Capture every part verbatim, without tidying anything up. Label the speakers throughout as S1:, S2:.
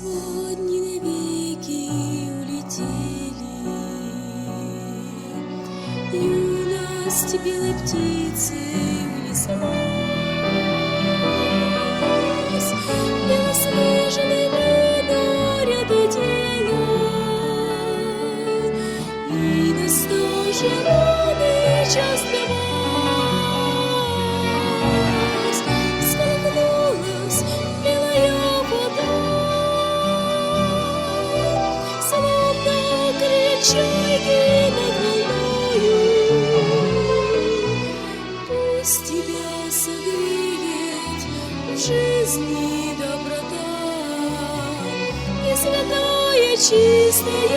S1: Сегодня навеки улетели юность белой птицы унеслась, белоснежный минорь отодела, и настал желанный час для вас. Всколыхнулась белая вода, словно кричайки над волною. Пусть тебя согреет в жизни доброта и святая чистая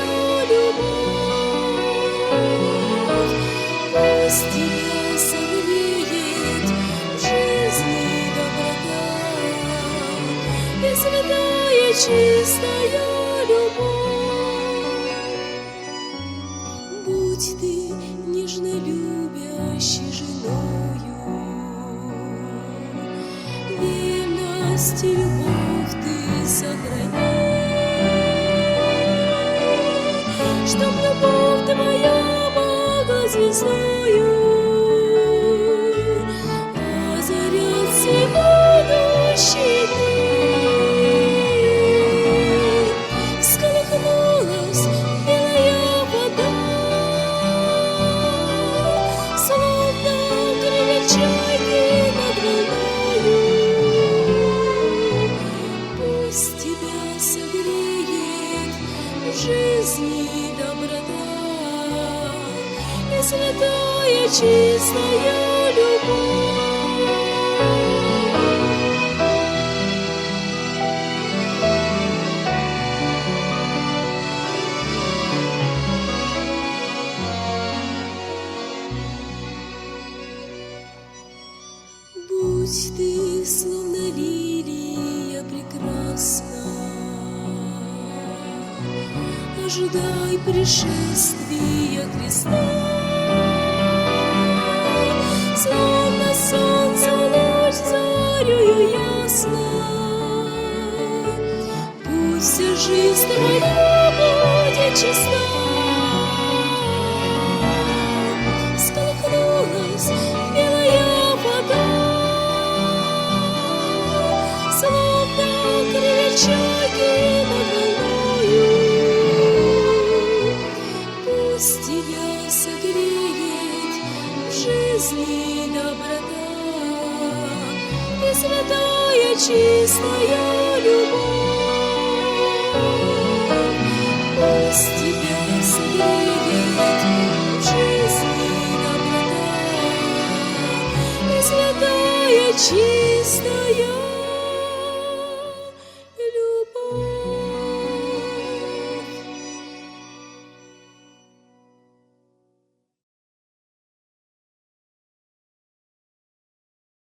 S1: любовь. Пусть тебя согреет в жизни доброта и святая чистая любовь. Будь ты нежно любящей женою, верность и любовь ты сохрани, чтоб любовь твоя могла звездою озарять все будущие дни. Всколыхнулась белая вода, словно кричайки над волною. Пусть тебя согреет в жизни доброта и святая чистая любовь. Будь ты словно лилия прекрасна, ожидай пришествия Христа. Словно солнце луч зарею ясно, пусть вся жизнь твоя будет чиста. Всколыхнулась белая вода, словно кричайки над волною. Пусть тебя согреет в жизни доброта и святая чистая любовь. Пусть тебя согреет в жизни доброта и святая чистая